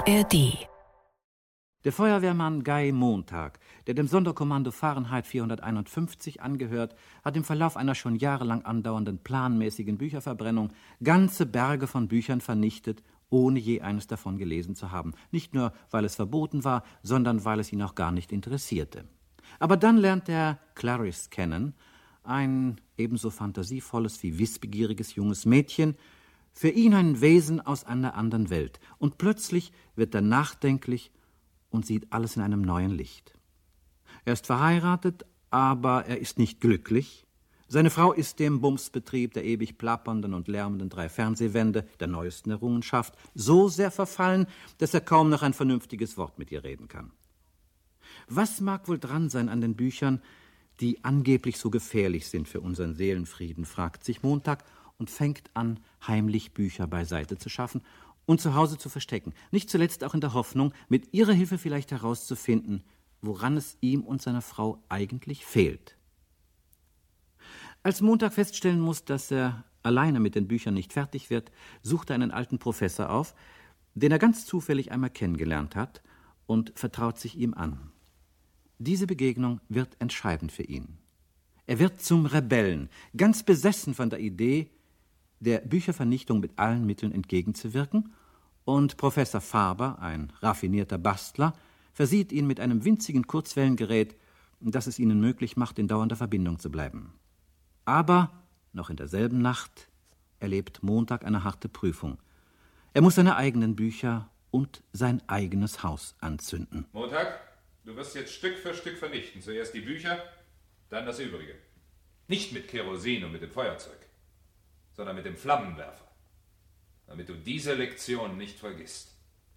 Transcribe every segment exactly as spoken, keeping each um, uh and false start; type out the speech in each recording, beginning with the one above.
A R D. Der Feuerwehrmann Guy Montag, der dem Sonderkommando Fahrenheit vierhunderteinundfünfzig angehört, hat im Verlauf einer schon jahrelang andauernden planmäßigen Bücherverbrennung ganze Berge von Büchern vernichtet, ohne je eines davon gelesen zu haben. Nicht nur, weil es verboten war, sondern weil es ihn auch gar nicht interessierte. Aber dann lernt er Clarice kennen, ein ebenso fantasievolles wie wissbegieriges junges Mädchen, für ihn ein Wesen aus einer anderen Welt. Und plötzlich wird er nachdenklich und sieht alles in einem neuen Licht. Er ist verheiratet, aber er ist nicht glücklich. Seine Frau ist dem Bumsbetrieb der ewig plappernden und lärmenden drei Fernsehwände, der neuesten Errungenschaft, so sehr verfallen, dass er kaum noch ein vernünftiges Wort mit ihr reden kann. Was mag wohl dran sein an den Büchern, die angeblich so gefährlich sind für unseren Seelenfrieden, fragt sich Montag und fängt an, heimlich Bücher beiseite zu schaffen und zu Hause zu verstecken. Nicht zuletzt auch in der Hoffnung, mit ihrer Hilfe vielleicht herauszufinden, woran es ihm und seiner Frau eigentlich fehlt. Als Montag feststellen muss, dass er alleine mit den Büchern nicht fertig wird, sucht er einen alten Professor auf, den er ganz zufällig einmal kennengelernt hat, und vertraut sich ihm an. Diese Begegnung wird entscheidend für ihn. Er wird zum Rebellen, ganz besessen von der Idee, der Büchervernichtung mit allen Mitteln entgegenzuwirken, und Professor Faber, ein raffinierter Bastler, versieht ihn mit einem winzigen Kurzwellengerät, das es ihnen möglich macht, in dauernder Verbindung zu bleiben. Aber noch in derselben Nacht erlebt Montag eine harte Prüfung. Er muss seine eigenen Bücher und sein eigenes Haus anzünden. Montag, du wirst jetzt Stück für Stück vernichten. Zuerst die Bücher, dann das Übrige. Nicht mit Kerosin und mit dem Feuerzeug, sondern mit dem Flammenwerfer, damit du diese Lektion nicht vergisst.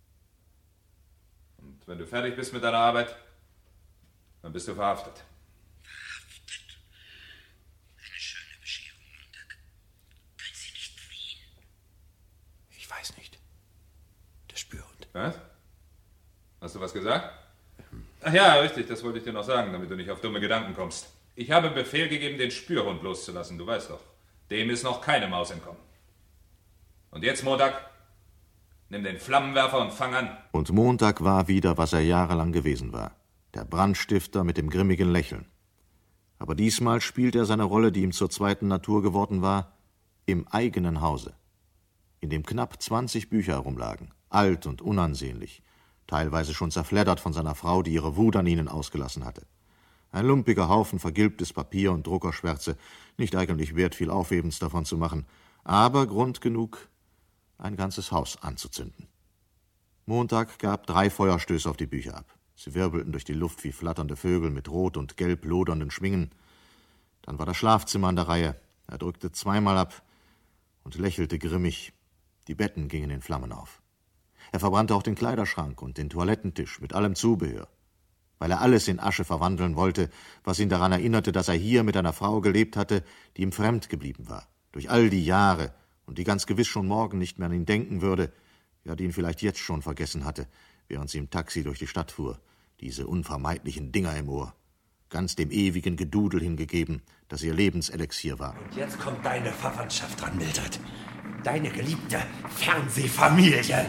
Und wenn du fertig bist mit deiner Arbeit, dann bist du verhaftet. Verhaftet? Eine schöne Bescherung, Montag. Können Sie nicht fliehen? Ich weiß nicht. Der Spürhund. Was? Hast du was gesagt? Ach ja, richtig, das wollte ich dir noch sagen, damit du nicht auf dumme Gedanken kommst. Ich habe Befehl gegeben, den Spürhund loszulassen, du weißt doch. Dem ist noch keine Maus entkommen. Und jetzt, Montag, nimm den Flammenwerfer und fang an. Und Montag war wieder, was er jahrelang gewesen war. Der Brandstifter mit dem grimmigen Lächeln. Aber diesmal spielt er seine Rolle, die ihm zur zweiten Natur geworden war, im eigenen Hause, in dem knapp zwanzig Bücher herumlagen, alt und unansehnlich, teilweise schon zerfleddert von seiner Frau, die ihre Wut an ihnen ausgelassen hatte. Ein lumpiger Haufen vergilbtes Papier und Druckerschwärze, nicht eigentlich wert, viel Aufhebens davon zu machen, aber Grund genug, ein ganzes Haus anzuzünden. Montag gab drei Feuerstöße auf die Bücher ab. Sie wirbelten durch die Luft wie flatternde Vögel mit rot und gelb lodernden Schwingen. Dann war das Schlafzimmer an der Reihe. Er drückte zweimal ab und lächelte grimmig. Die Betten gingen in Flammen auf. Er verbrannte auch den Kleiderschrank und den Toilettentisch mit allem Zubehör, weil er alles in Asche verwandeln wollte, was ihn daran erinnerte, dass er hier mit einer Frau gelebt hatte, die ihm fremd geblieben war, durch all die Jahre, und die ganz gewiss schon morgen nicht mehr an ihn denken würde, ja, die ihn vielleicht jetzt schon vergessen hatte, während sie im Taxi durch die Stadt fuhr, diese unvermeidlichen Dinger im Ohr, ganz dem ewigen Gedudel hingegeben, das ihr Lebenselixier war. Und jetzt kommt deine Verwandtschaft dran, Mildred. Deine geliebte Fernsehfamilie.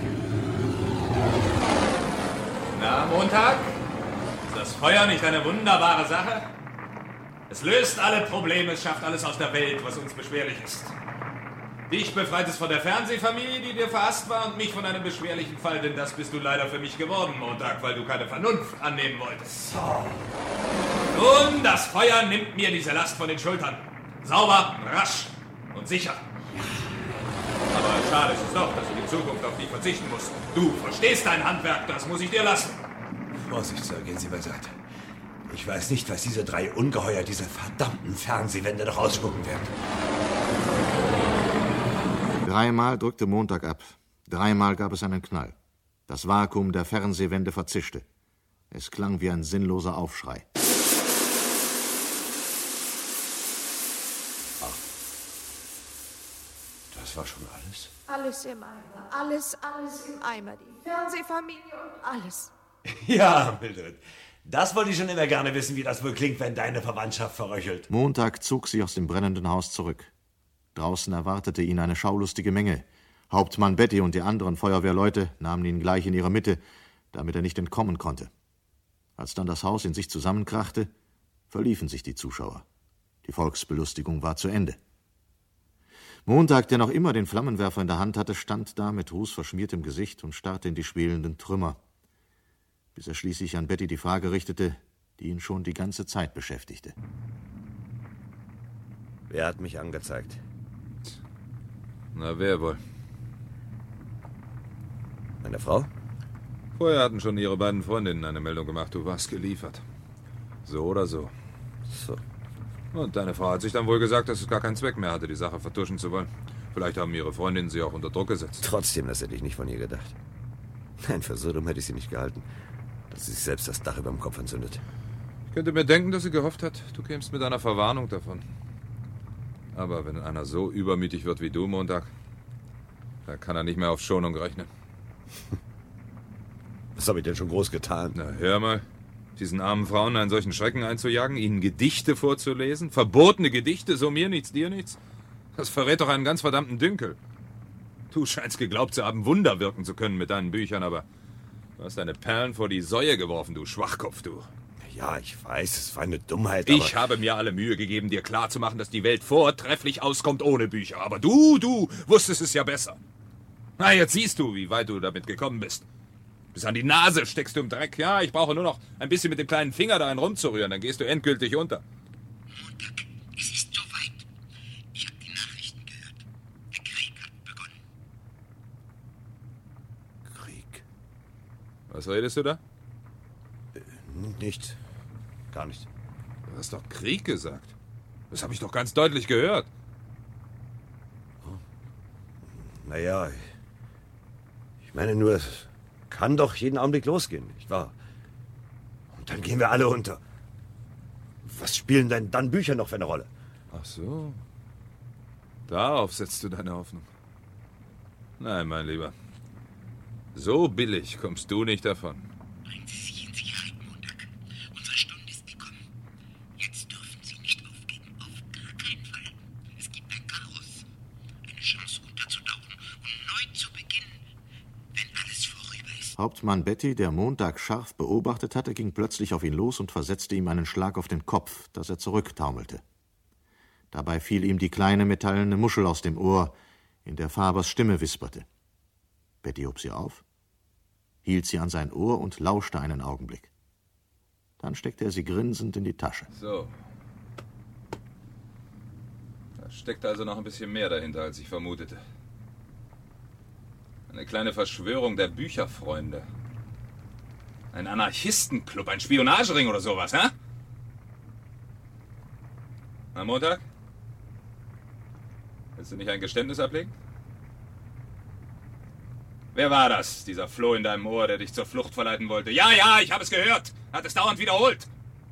Na, Montag? Ist das Feuer nicht eine wunderbare Sache? Es löst alle Probleme, es schafft alles aus der Welt, was uns beschwerlich ist. Dich befreit es von der Fernsehfamilie, die dir verhasst war, und mich von einem beschwerlichen Fall, denn das bist du leider für mich geworden, Montag, weil du keine Vernunft annehmen wolltest. So. Nun, das Feuer nimmt mir diese Last von den Schultern. Sauber, rasch und sicher. Aber schade ist es doch, dass ich in Zukunft auf dich verzichten muss. Du verstehst dein Handwerk, das muss ich dir lassen. Vorsicht, Sir, gehen Sie beiseite. Ich weiß nicht, was diese drei Ungeheuer, diese verdammten Fernsehwände noch ausspucken werden. Dreimal drückte Montag ab. Dreimal gab es einen Knall. Das Vakuum der Fernsehwände verzischte. Es klang wie ein sinnloser Aufschrei. Ach, das war schon alles? Alles im Eimer. Alles, alles im Eimer. Die Fernsehfamilie und alles. Ja, Mildred. Das wollte ich schon immer gerne wissen, wie das wohl klingt, wenn deine Verwandtschaft verröchelt. Montag zog sie aus dem brennenden Haus zurück. Draußen erwartete ihn eine schaulustige Menge. Hauptmann Betty und die anderen Feuerwehrleute nahmen ihn gleich in ihre Mitte, damit er nicht entkommen konnte. Als dann das Haus in sich zusammenkrachte, verliefen sich die Zuschauer. Die Volksbelustigung war zu Ende. Montag, der noch immer den Flammenwerfer in der Hand hatte, stand da mit rußverschmiertem Gesicht und starrte in die schwelenden Trümmer, bis er schließlich an Betty die Frage richtete, die ihn schon die ganze Zeit beschäftigte. Wer hat mich angezeigt? Na, wer wohl? Meine Frau? Vorher hatten schon ihre beiden Freundinnen eine Meldung gemacht, du warst geliefert. So oder so. So. Und deine Frau hat sich dann wohl gesagt, dass es gar keinen Zweck mehr hatte, die Sache vertuschen zu wollen. Vielleicht haben ihre Freundinnen sie auch unter Druck gesetzt. Trotzdem, das hätte ich nicht von ihr gedacht. Nein, für so dumm hätte ich sie nicht gehalten, dass sie sich selbst das Dach über dem Kopf entzündet. Ich könnte mir denken, dass sie gehofft hat, du kämst mit einer Verwarnung davon. Aber wenn einer so übermütig wird wie du, Montag, dann kann er nicht mehr auf Schonung rechnen. Was habe ich denn schon groß getan? Na, hör mal. Diesen armen Frauen einen solchen Schrecken einzujagen, ihnen Gedichte vorzulesen, verbotene Gedichte, so mir nichts, dir nichts. Das verrät doch einen ganz verdammten Dünkel. Du scheinst geglaubt zu haben, Wunder wirken zu können mit deinen Büchern, aber du hast deine Perlen vor die Säue geworfen, du Schwachkopf, du. Ja, ich weiß, es war eine Dummheit, aber... Ich habe mir alle Mühe gegeben, dir klarzumachen, dass die Welt vortrefflich auskommt ohne Bücher. Aber du, du, wusstest es ja besser. Na, jetzt siehst du, wie weit du damit gekommen bist. Bis an die Nase steckst du im Dreck. Ja, ich brauche nur noch ein bisschen mit dem kleinen Finger darin rumzurühren, dann gehst du endgültig unter. Montag, es ist soweit. Ich habe die Nachrichten gehört. Der Krieg hat begonnen. Krieg? Was redest du da? Äh, nichts. Gar nicht. Du hast doch Krieg gesagt. Das habe ich doch ganz deutlich gehört. Oh. Naja, ich meine nur, es kann doch jeden Augenblick losgehen, nicht wahr? Und dann gehen wir alle unter. Was spielen denn dann Bücher noch für eine Rolle? Ach so. Darauf setzt du deine Hoffnung. Nein, mein Lieber. So billig kommst du nicht davon. Bringen Sie sich in Sicherheit, Montag. Unsere Stunde ist gekommen. Jetzt dürfen Sie nicht aufgeben. Auf gar keinen Fall. Es gibt ein Chaos. Eine Chance unterzutauchen und neu zu beginnen, wenn alles vorüber ist. Hauptmann Betty, der Montag scharf beobachtet hatte, ging plötzlich auf ihn los und versetzte ihm einen Schlag auf den Kopf, dass er zurücktaumelte. Dabei fiel ihm die kleine metallene Muschel aus dem Ohr, in der Fabers Stimme wisperte. Betty hob sie auf, hielt sie an sein Ohr und lauschte einen Augenblick. Dann steckte er sie grinsend in die Tasche. So. Da steckt also noch ein bisschen mehr dahinter, als ich vermutete. Eine kleine Verschwörung der Bücherfreunde. Ein Anarchistenclub, ein Spionagering oder sowas, hä? Na, Montag? Willst du nicht ein Geständnis ablegen? Wer war das, dieser Floh in deinem Ohr, der dich zur Flucht verleiten wollte? Ja, ja, ich habe es gehört. Hat es dauernd wiederholt.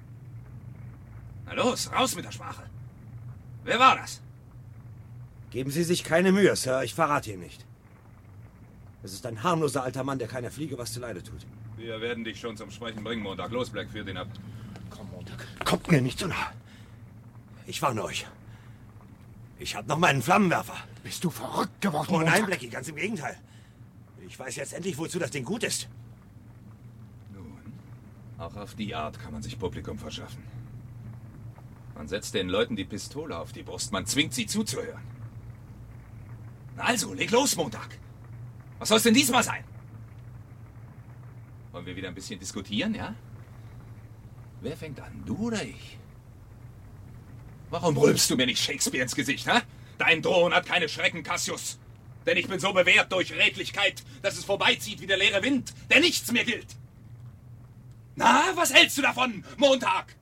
Na los, raus mit der Sprache. Wer war das? Geben Sie sich keine Mühe, Sir, ich verrate Ihnen nicht. Es ist ein harmloser alter Mann, der keiner Fliege was zuleide tut. Wir werden dich schon zum Sprechen bringen, Montag. Los, Black, führt ihn ab. Komm, Montag. Kommt mir nicht so nah. Ich warne euch. Ich hab noch meinen Flammenwerfer. Bist du verrückt geworden? Oh nein, Blackie, ganz im Gegenteil. Ich weiß jetzt endlich, wozu das Ding gut ist. Nun, auch auf die Art kann man sich Publikum verschaffen. Man setzt den Leuten die Pistole auf die Brust, man zwingt sie zuzuhören. Na also, leg los, Montag. Was soll's denn diesmal sein? Wollen wir wieder ein bisschen diskutieren, ja? Wer fängt an, du oder ich? Warum rülpst du mir nicht Shakespeare ins Gesicht, hä? Dein Drohen hat keine Schrecken, Cassius. Denn ich bin so bewährt durch Redlichkeit, dass es vorbeizieht wie der leere Wind, der nichts mehr gilt. Na, was hältst du davon, Montag?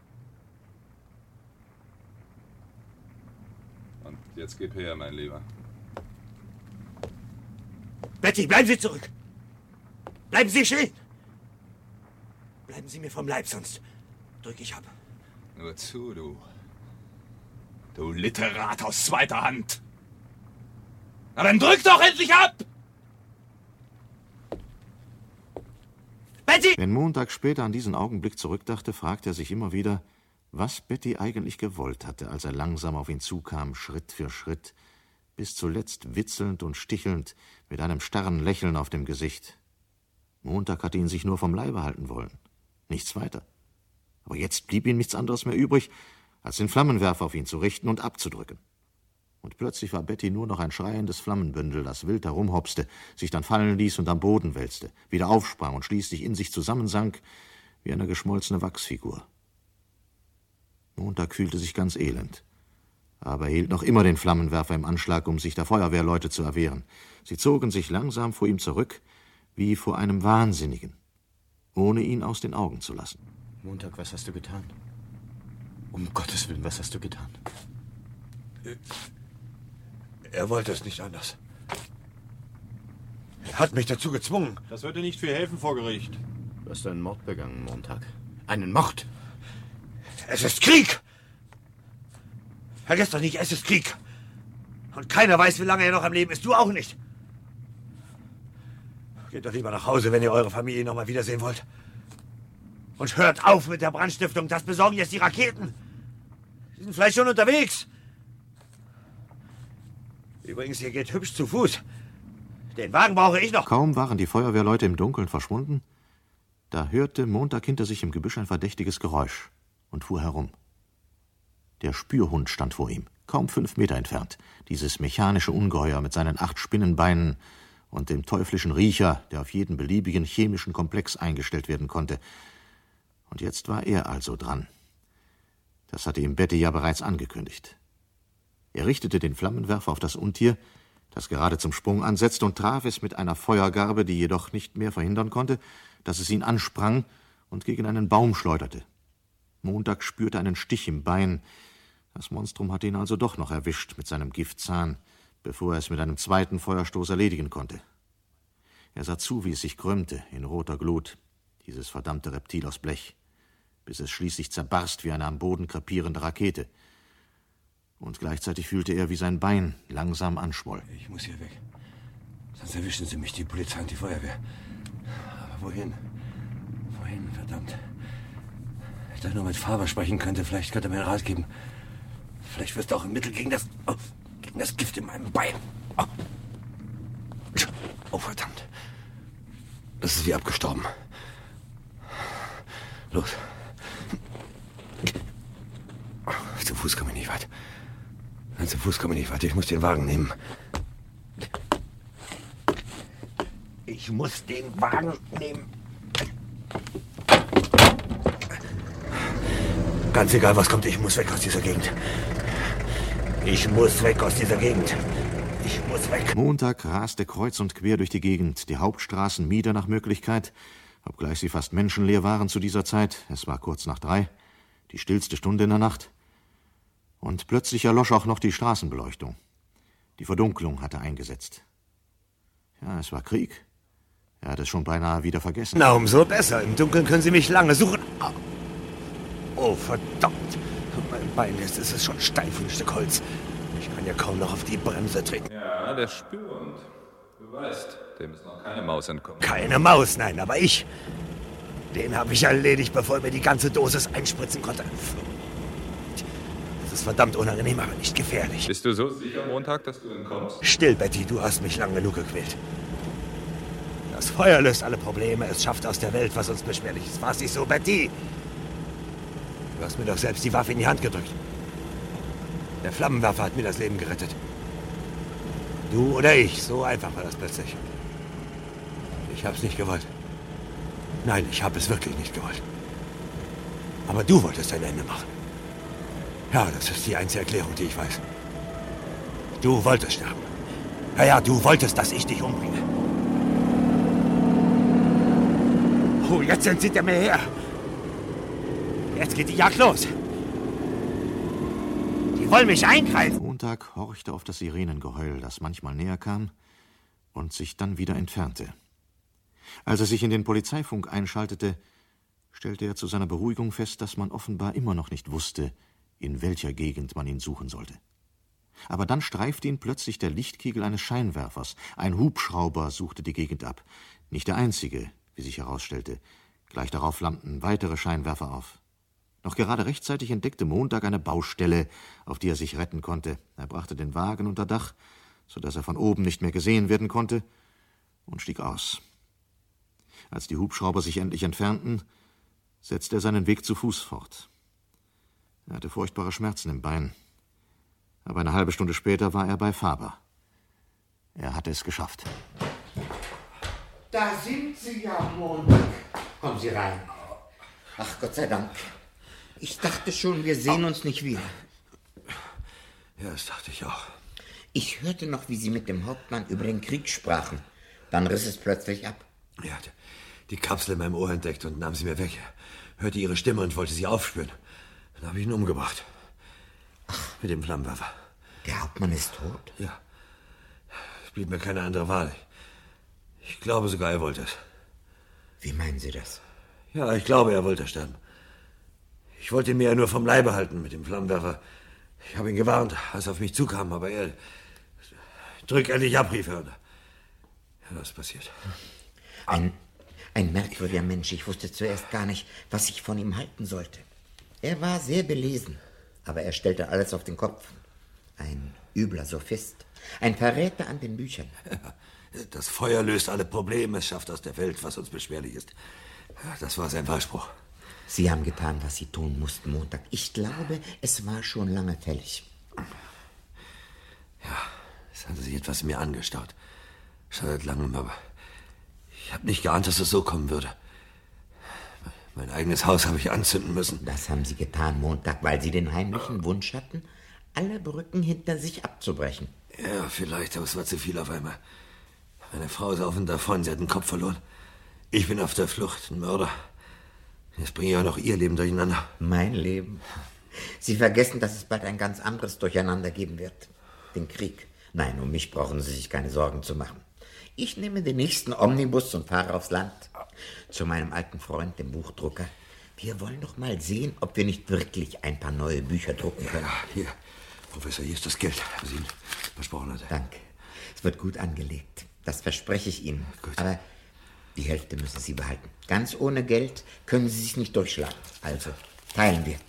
Und jetzt gib her, mein Lieber. Betty, bleiben Sie zurück. Bleiben Sie stehen. Bleiben Sie mir vom Leib, sonst drücke ich ab. Nur zu, du. Du Literat aus zweiter Hand. Na dann drück doch endlich ab! Betty! Wenn Montag später an diesen Augenblick zurückdachte, fragte er sich immer wieder, was Betty eigentlich gewollt hatte, als er langsam auf ihn zukam, Schritt für Schritt, bis zuletzt witzelnd und stichelnd, mit einem starren Lächeln auf dem Gesicht. Montag hatte ihn sich nur vom Leibe halten wollen, nichts weiter. Aber jetzt blieb ihm nichts anderes mehr übrig, als den Flammenwerfer auf ihn zu richten und abzudrücken. Und plötzlich war Betty nur noch ein schreiendes Flammenbündel, das wild herumhopste, sich dann fallen ließ und am Boden wälzte, wieder aufsprang und schließlich in sich zusammensank wie eine geschmolzene Wachsfigur. Montag fühlte sich ganz elend, aber er hielt noch immer den Flammenwerfer im Anschlag, um sich der Feuerwehrleute zu erwehren. Sie zogen sich langsam vor ihm zurück, wie vor einem Wahnsinnigen, ohne ihn aus den Augen zu lassen. Montag, was hast du getan? Um Gottes Willen, was hast du getan? Er wollte es nicht anders. Er hat mich dazu gezwungen. Das wird dir nicht viel helfen vor Gericht. Du hast einen Mord begangen, Montag. Einen Mord! Es ist Krieg! Vergesst doch nicht, es ist Krieg. Und keiner weiß, wie lange er noch am Leben ist. Du auch nicht. Geht doch lieber nach Hause, wenn ihr eure Familie noch mal wiedersehen wollt. Und hört auf mit der Brandstiftung. Das besorgen jetzt die Raketen. Die sind vielleicht schon unterwegs. Übrigens, ihr geht hübsch zu Fuß. Den Wagen brauche ich noch. Kaum waren die Feuerwehrleute im Dunkeln verschwunden, da hörte Montag hinter sich im Gebüsch ein verdächtiges Geräusch und fuhr herum. Der Spürhund stand vor ihm, kaum fünf Meter entfernt. Dieses mechanische Ungeheuer mit seinen acht Spinnenbeinen und dem teuflischen Riecher, der auf jeden beliebigen chemischen Komplex eingestellt werden konnte. Und jetzt war er also dran. Das hatte ihm Betty ja bereits angekündigt. Er richtete den Flammenwerfer auf das Untier, das gerade zum Sprung ansetzte, und traf es mit einer Feuergarbe, die jedoch nicht mehr verhindern konnte, dass es ihn ansprang und gegen einen Baum schleuderte. Montag spürte einen Stich im Bein. Das Monstrum hatte ihn also doch noch erwischt mit seinem Giftzahn, bevor er es mit einem zweiten Feuerstoß erledigen konnte. Er sah zu, wie es sich krümmte in roter Glut, dieses verdammte Reptil aus Blech, bis es schließlich zerbarst wie eine am Boden krepierende Rakete. Und gleichzeitig fühlte er, wie sein Bein langsam anschwoll. Ich muss hier weg. Sonst erwischen sie mich, die Polizei und die Feuerwehr. Aber wohin? Wohin, verdammt. Wenn ich da nur mit Faber sprechen könnte, vielleicht könnte er mir einen Rat geben. Vielleicht wirst du auch ein Mittel gegen das... Oh, gegen das Gift in meinem Bein. Oh. Oh, verdammt. Das ist wie abgestorben. Los. Zu Fuß komme ich nicht weit. Nein, zu Fuß komme ich nicht weit. Ich muss den Wagen nehmen. Ich muss den Wagen nehmen. Ganz egal, was kommt, ich muss weg aus dieser Gegend. Ich muss weg aus dieser Gegend. Ich muss weg. Montag raste kreuz und quer durch die Gegend, die Hauptstraßen mieder nach Möglichkeit, obgleich sie fast menschenleer waren zu dieser Zeit. Es war kurz nach drei, die stillste Stunde in der Nacht. Und plötzlich erlosch auch noch die Straßenbeleuchtung. Die Verdunklung hatte eingesetzt. Ja, es war Krieg. Er hatte es schon beinahe wieder vergessen. Na, umso besser. Im Dunkeln können Sie mich lange suchen. Oh, verdammt. Mein Bein ist, ist es schon steif wie ein Stück Holz. Ich kann ja kaum noch auf die Bremse treten. Ja, der Spürhund. Du weißt, dem ist noch keine Maus entkommen. Keine Maus, nein, aber ich. Den habe ich erledigt, bevor er mir die ganze Dosis einspritzen konnte. Das ist verdammt unangenehm, aber nicht gefährlich. Bist du so sicher, Montag, dass du entkommst? Still, Betty, du hast mich lang genug gequält. Das Feuer löst alle Probleme. Es schafft aus der Welt, was uns beschwerlich ist. War es nicht so, Betty? Du hast mir doch selbst die Waffe in die Hand gedrückt. Der Flammenwerfer hat mir das Leben gerettet. Du oder ich, so einfach war das plötzlich. Ich hab's nicht gewollt. Nein, ich habe es wirklich nicht gewollt. Aber du wolltest ein Ende machen. Ja, das ist die einzige Erklärung, die ich weiß. Du wolltest sterben. Ja, ja, du wolltest, dass ich dich umbringe. Oh, jetzt sind sie hinter mir her. Jetzt geht die Jagd los. Die wollen mich einkreisen. Montag horchte auf das Sirenengeheul, das manchmal näher kam und sich dann wieder entfernte. Als er sich in den Polizeifunk einschaltete, stellte er zu seiner Beruhigung fest, dass man offenbar immer noch nicht wusste, in welcher Gegend man ihn suchen sollte. Aber dann streifte ihn plötzlich der Lichtkegel eines Scheinwerfers. Ein Hubschrauber suchte die Gegend ab. Nicht der einzige, wie sich herausstellte. Gleich darauf flammten weitere Scheinwerfer auf. Noch gerade rechtzeitig entdeckte Montag eine Baustelle, auf die er sich retten konnte. Er brachte den Wagen unter Dach sodass er von oben nicht mehr gesehen werden konnte, und stieg aus. Als die Hubschrauber sich endlich entfernten, setzte er seinen Weg zu Fuß fort. Er hatte furchtbare Schmerzen im Bein. Aber eine halbe Stunde später war er bei Faber. Er hatte es geschafft. Da sind Sie ja, Montag. Kommen Sie rein. Ach, Gott sei Dank. Ich dachte schon, wir sehen uns nicht wieder. Ja, das dachte ich auch. Ich hörte noch, wie Sie mit dem Hauptmann über den Krieg sprachen. Dann riss es plötzlich ab. Er hatte die Kapsel in meinem Ohr entdeckt und nahm sie mir weg. Hörte ihre Stimme und wollte sie aufspüren. Dann habe ich ihn umgebracht. Ach. Mit dem Flammenwerfer. Der Hauptmann ist tot? Ja. Es blieb mir keine andere Wahl. Ich glaube sogar, er wollte es. Wie meinen Sie das? Ja, ich glaube, er wollte sterben. Ich wollte ihn mir ja nur vom Leibe halten mit dem Flammenwerfer. Ich habe ihn gewarnt, als er auf mich zukam, aber er drück endlich ab, rief er. Ja, was ist passiert? Ein, ein merkwürdiger Mensch. Ich wusste zuerst gar nicht, was ich von ihm halten sollte. Er war sehr belesen, aber er stellte alles auf den Kopf. Ein übler Sophist, ein Verräter an den Büchern. Ja, das Feuer löst alle Probleme, es schafft aus der Welt, was uns beschwerlich ist. Das war sein Wahlspruch. Sie haben getan, was Sie tun mussten, Montag. Ich glaube, es war schon lange fällig. Ja, es hatte sich etwas in mir angestaut. Schon seit langem, aber ich habe nicht geahnt, dass es so kommen würde. Mein eigenes Haus habe ich anzünden müssen. Das haben Sie getan, Montag, weil Sie den heimlichen Wunsch hatten, alle Brücken hinter sich abzubrechen. Ja, vielleicht, aber es war zu viel auf einmal. Meine Frau ist auf und davon, sie hat den Kopf verloren. Ich bin auf der Flucht, ein Mörder. Jetzt bringe ich auch noch ihr Leben durcheinander. Mein Leben? Sie vergessen, dass es bald ein ganz anderes Durcheinander geben wird. Den Krieg. Nein, um mich brauchen Sie sich keine Sorgen zu machen. Ich nehme den nächsten Omnibus und fahre aufs Land. Zu meinem alten Freund, dem Buchdrucker. Wir wollen doch mal sehen, ob wir nicht wirklich ein paar neue Bücher drucken können. Ja, hier, Professor, hier ist das Geld, was ich Ihnen versprochen hatte. Danke. Es wird gut angelegt. Das verspreche ich Ihnen. Gut. Aber die Hälfte müssen Sie behalten. Ganz ohne Geld können Sie sich nicht durchschlagen. Also, teilen wir.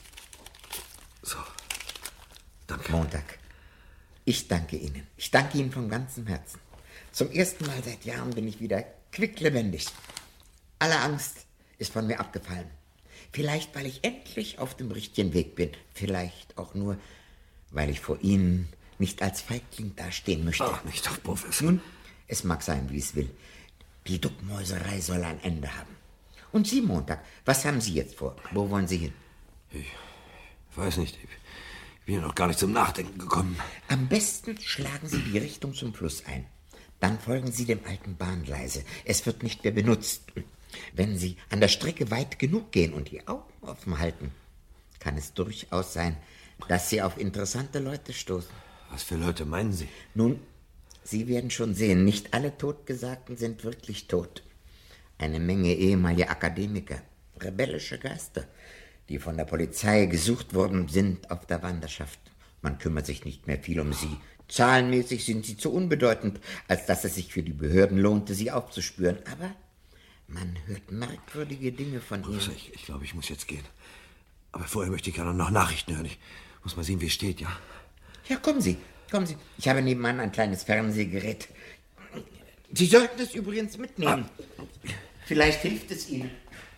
So. Danke. Montag. Ich danke Ihnen. Ich danke Ihnen von ganzem Herzen. Zum ersten Mal seit Jahren bin ich wieder quicklebendig. Alle Angst ist von mir abgefallen. Vielleicht, weil ich endlich auf dem richtigen Weg bin. Vielleicht auch nur, weil ich vor Ihnen nicht als Feigling dastehen möchte. Ach, nicht doch, Professor. Nun, es mag sein, wie es will. Die Duckmäuserei soll ein Ende haben. Und Sie, Montag, was haben Sie jetzt vor? Wo wollen Sie hin? Ich weiß nicht. Ich bin ja noch gar nicht zum Nachdenken gekommen. Am besten schlagen Sie die Richtung zum Fluss ein. Dann folgen Sie dem alten Bahngleise. Es wird nicht mehr benutzt. Wenn Sie an der Strecke weit genug gehen und die Augen offen halten, kann es durchaus sein, dass Sie auf interessante Leute stoßen. Was für Leute meinen Sie? Nun, Sie werden schon sehen, nicht alle Totgesagten sind wirklich tot. Eine Menge ehemaliger Akademiker, rebellische Geister, die von der Polizei gesucht wurden, sind auf der Wanderschaft. Man kümmert sich nicht mehr viel um sie. Zahlenmäßig sind sie zu unbedeutend, als dass es sich für die Behörden lohnte, sie aufzuspüren. Aber man hört merkwürdige Dinge von ihnen. Ich, ich glaube, ich muss jetzt gehen. Aber vorher möchte ich gerne noch Nachrichten hören. Ich muss mal sehen, wie es steht, ja? Ja, kommen Sie, kommen Sie. Ich habe nebenan ein kleines Fernsehgerät. Sie sollten es übrigens mitnehmen. Ah. Vielleicht hilft es Ihnen.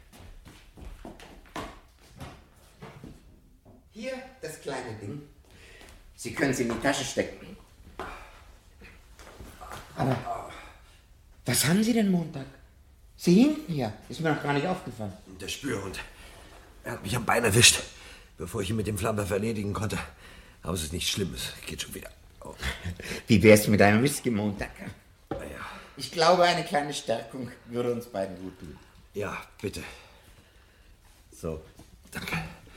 Hier, das kleine Ding. Sie können es in die Tasche stecken. Aber was haben Sie denn Montag? Sie hinken ja. Ist mir noch gar nicht aufgefallen. Der Spürhund. Er hat mich am Bein erwischt, bevor ich ihn mit dem Flammenwerfer erledigen konnte. Aber es ist nichts Schlimmes. Geht schon wieder. Oh. Wie wär's mit einem Whisky Montag? Na ja. Ich glaube, eine kleine Stärkung würde uns beiden gut tun. Ja, bitte. So. Danke.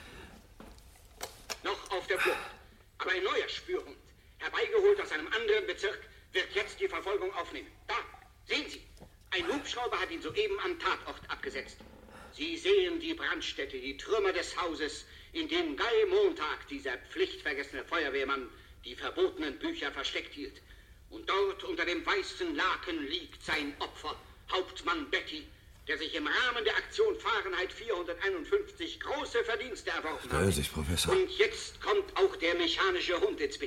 Noch auf der Flucht. Aber ein neuer Spürhund, herbeigeholt aus einem anderen Bezirk, wird jetzt die Verfolgung aufnehmen. Da, sehen Sie. Ein Hubschrauber hat ihn soeben am Tatort abgesetzt. Sie sehen die Brandstätte, die Trümmer des Hauses, in dem Guy Montag, dieser pflichtvergessene Feuerwehrmann, die verbotenen Bücher versteckt hielt. Und dort unter dem weißen Laken liegt sein Opfer, Hauptmann Betty, der sich im Rahmen der Aktion Fahrenheit vierhunderteinundfünfzig große Verdienste erworben hat. Stellen Sie sich, Professor. Und jetzt kommt auch der mechanische Hund ins Bild.